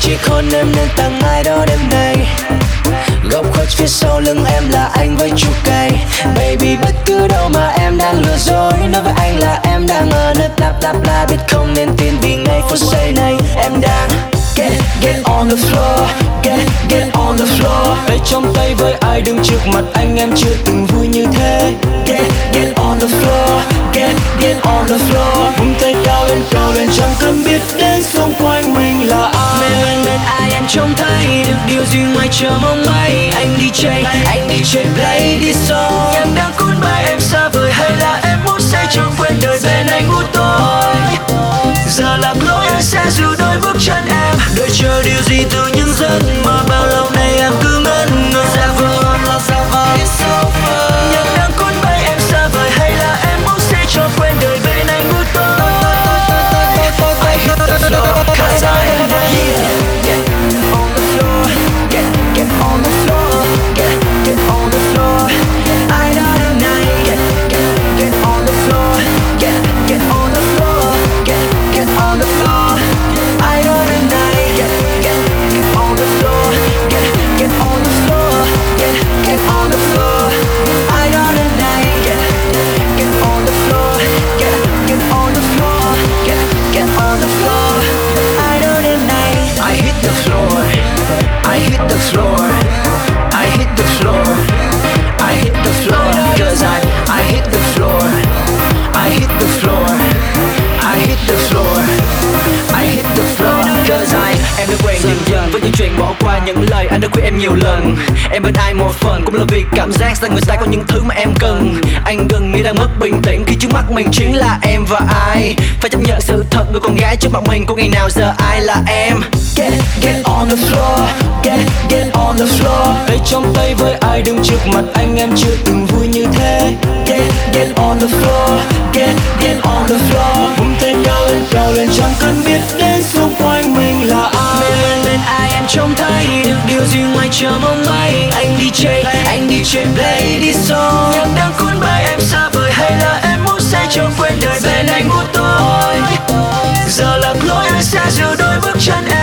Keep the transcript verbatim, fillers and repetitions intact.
chiếc hôn em nên tặng ai đó đêm nay. Góc khuất phía sau lưng em là anh với chục cây. Baby bất cứ đâu mà em đang lừa dối, nói với anh là em đang ở nơi bla bla bla. Biết không nên tin vì ngay phút giây này em đang Get, get on the floor, get, get on the floor. Tay trong tay với ai đứng trước mặt anh em chưa từng vui như thế. Get, get on the floor, get, get on the floor. Vung tay cao lên cao lên chẳng cần biết đến xung quanh mình là ai. Bên bên bên ai em trông thấy được điều gì ngoài chờ mong mây. Anh đi chơi, anh đi chơi play đi song. Em đang cuốn bay em xa vời hay là em muốn say cho quên đời bên anh ngủ tối. Giờ lạc lối anh sẽ giữ đôi bước chân em, đợi chờ điều gì từ những giấc mơ bao lâu nay em cứ ngẩn ngơ. Ra vờ là ra vờ nhưng đang cuốn bay em xa vời hay là em muốn say cho quên đời bên anh ngủ tối. I hit the floor 'cause I am here. Get on the floor, get get on the floor, get get on the floor. I know the night. Get get get on the floor, get get on the floor, get get on the floor. I know the night. Get get get on the floor, get get on the floor, get get on the floor. I know the night. Get get on the floor, get get on the floor, get get on the floor. I know the night. I hit the floor, I hit the floor, I hit the floor, I hit the floor, 'cause I I hit the floor, I hit the floor, I hit the floor, I hit the floor, 'cause I. Em đã quen dần dần với những chuyện bỏ qua những lời anh đã khuyên em nhiều lần. Em bên ai một phần cũng là vì cảm giác rằng người ta có những thứ mà em cần. Anh gần như đang mất bình tĩnh khi trước mắt mình chính là em và ai. Phải chấp nhận sự thật người con gái trước mặt mình có ngày nào giờ ai là em. Get, get on the floor, get, get on the floor. Tay trong tay với ai đứng trước mặt anh em chưa từng vui như thế. Get, get on the floor, get, get on the floor. Vung tay cao lên cao lên chẳng cần biết đến xung quanh mình là ai. Bên bên bên ai em trông thấy được điều gì ngoài chờ mong mây. Anh đi chơi, anh đi chơi play đi song. Em đang cuốn bay em xa vời hay là em muốn say cho quên đời bên anh ngủ tối. Giờ lạc lối anh sẽ giữ đôi bước chân em.